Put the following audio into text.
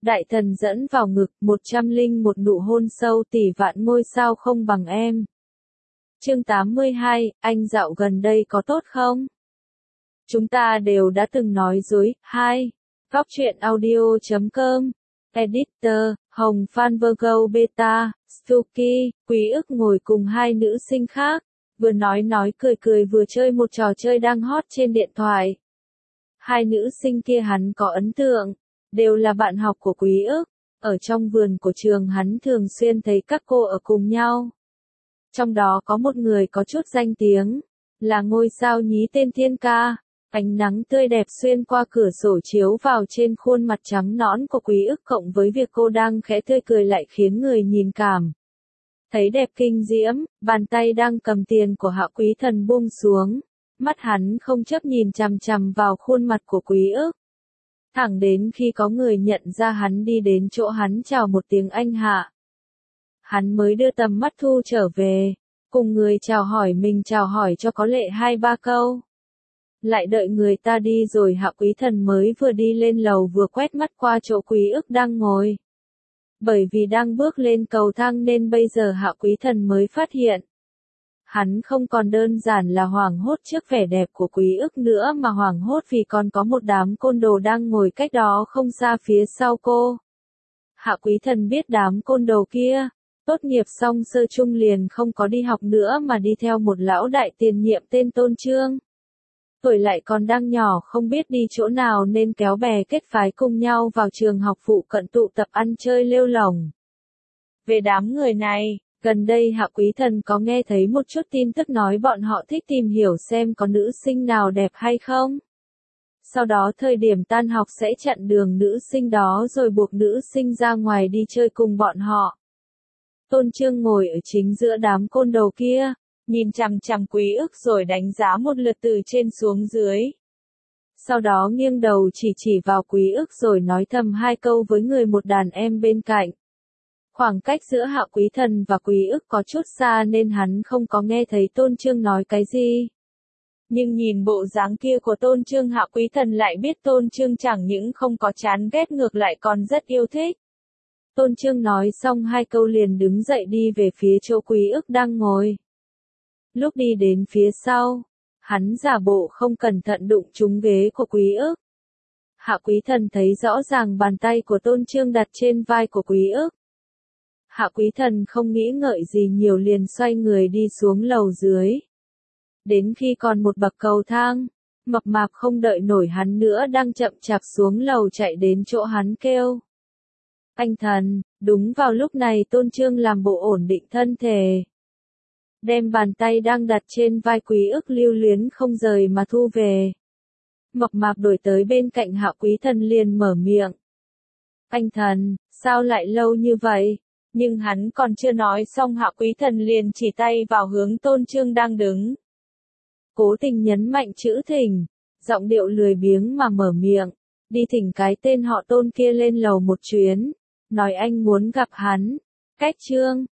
Đại thần dẫn vào ngực, 101 nụ hôn sâu, tỷ vạn ngôi sao không bằng em. Chương 82, anh dạo gần đây có tốt không? Chúng ta đều đã từng nói dối. 2. Góc truyện audio.com. Editor, Hồng Phan Virgo Beta, Stuki, Quý ức ngồi cùng hai nữ sinh khác, vừa nói cười vừa chơi một trò chơi đang hot trên điện thoại. Hai nữ sinh kia hắn có ấn tượng, đều là bạn học của Quý ức, ở trong vườn của trường hắn thường xuyên thấy các cô ở cùng nhau. Trong đó có một người có chút danh tiếng, là ngôi sao nhí tên Thiên Ca. Ánh nắng tươi đẹp xuyên qua cửa sổ chiếu vào trên khuôn mặt trắng nõn của Quý ức cộng với việc cô đang khẽ tươi cười lại khiến người nhìn cảm thấy đẹp kinh diễm. Bàn tay đang cầm tiền của Hạ Quý Thần buông xuống, mắt hắn không chấp nhìn chằm chằm vào khuôn mặt của Quý ức. Thẳng đến khi có người nhận ra hắn đi đến chỗ hắn chào một tiếng anh Hạ. Hắn mới đưa tầm mắt thu trở về, cùng người chào hỏi mình chào hỏi cho có lệ 2-3 câu. Lại đợi người ta đi rồi Hạ Quý Thần mới vừa đi lên lầu vừa quét mắt qua chỗ Quý ức đang ngồi. Bởi vì đang bước lên cầu thang nên bây giờ Hạ Quý Thần mới phát hiện. Hắn không còn đơn giản là hoảng hốt trước vẻ đẹp của Quý ức nữa mà hoảng hốt vì còn có một đám côn đồ đang ngồi cách đó không xa phía sau cô. Hạ Quý Thần biết đám côn đồ kia, tốt nghiệp xong sơ trung liền không có đi học nữa mà đi theo một lão đại tiền nhiệm tên Tôn Trương. Tuổi lại còn đang nhỏ không biết đi chỗ nào nên kéo bè kết phái cùng nhau vào trường học phụ cận tụ tập ăn chơi lêu lổng. Về đám người này, gần đây Hạ Quý Thần có nghe thấy một chút tin tức nói bọn họ thích tìm hiểu xem có nữ sinh nào đẹp hay không. Sau đó thời điểm tan học sẽ chặn đường nữ sinh đó rồi buộc nữ sinh ra ngoài đi chơi cùng bọn họ. Tôn Trương ngồi ở chính giữa đám côn đồ kia, nhìn chằm chằm Quý ức rồi đánh giá một lượt từ trên xuống dưới. Sau đó nghiêng đầu chỉ vào Quý ức rồi nói thầm 2 câu với người một đàn em bên cạnh. Khoảng cách giữa Hạ Quý Thần và Quý ức có chút xa nên hắn không có nghe thấy Tôn Trương nói cái gì. Nhưng nhìn bộ dáng kia của Tôn Trương Hạ Quý Thần lại biết Tôn Trương chẳng những không có chán ghét ngược lại còn rất yêu thích. Tôn Trương nói xong 2 câu liền đứng dậy đi về phía chỗ Quý ức đang ngồi. Lúc đi đến phía sau, hắn giả bộ không cẩn thận đụng trúng ghế của Quý ức. Hạ Quý Thần thấy rõ ràng bàn tay của Tôn Trương đặt trên vai của Quý ức. Hạ Quý Thần không nghĩ ngợi gì nhiều liền xoay người đi xuống lầu dưới. Đến khi còn một bậc cầu thang, mập mạp không đợi nổi hắn nữa đang chậm chạp xuống lầu chạy đến chỗ hắn kêu. Anh Thần, đúng vào lúc này Tôn Trương làm bộ ổn định thân thể. Đem bàn tay đang đặt trên vai Quý ức lưu luyến không rời mà thu về. Mập mạp đổi tới bên cạnh Hạ Quý Thần liền mở miệng. Anh Thần, sao lại lâu như vậy? Nhưng hắn còn chưa nói xong Hạ Quý Thần liền chỉ tay vào hướng Tôn Trương đang đứng. Cố tình nhấn mạnh chữ thỉnh, giọng điệu lười biếng mà mở miệng. Đi thỉnh cái tên họ Tôn kia lên lầu một chuyến. Nói anh muốn gặp hắn. Cách Trương,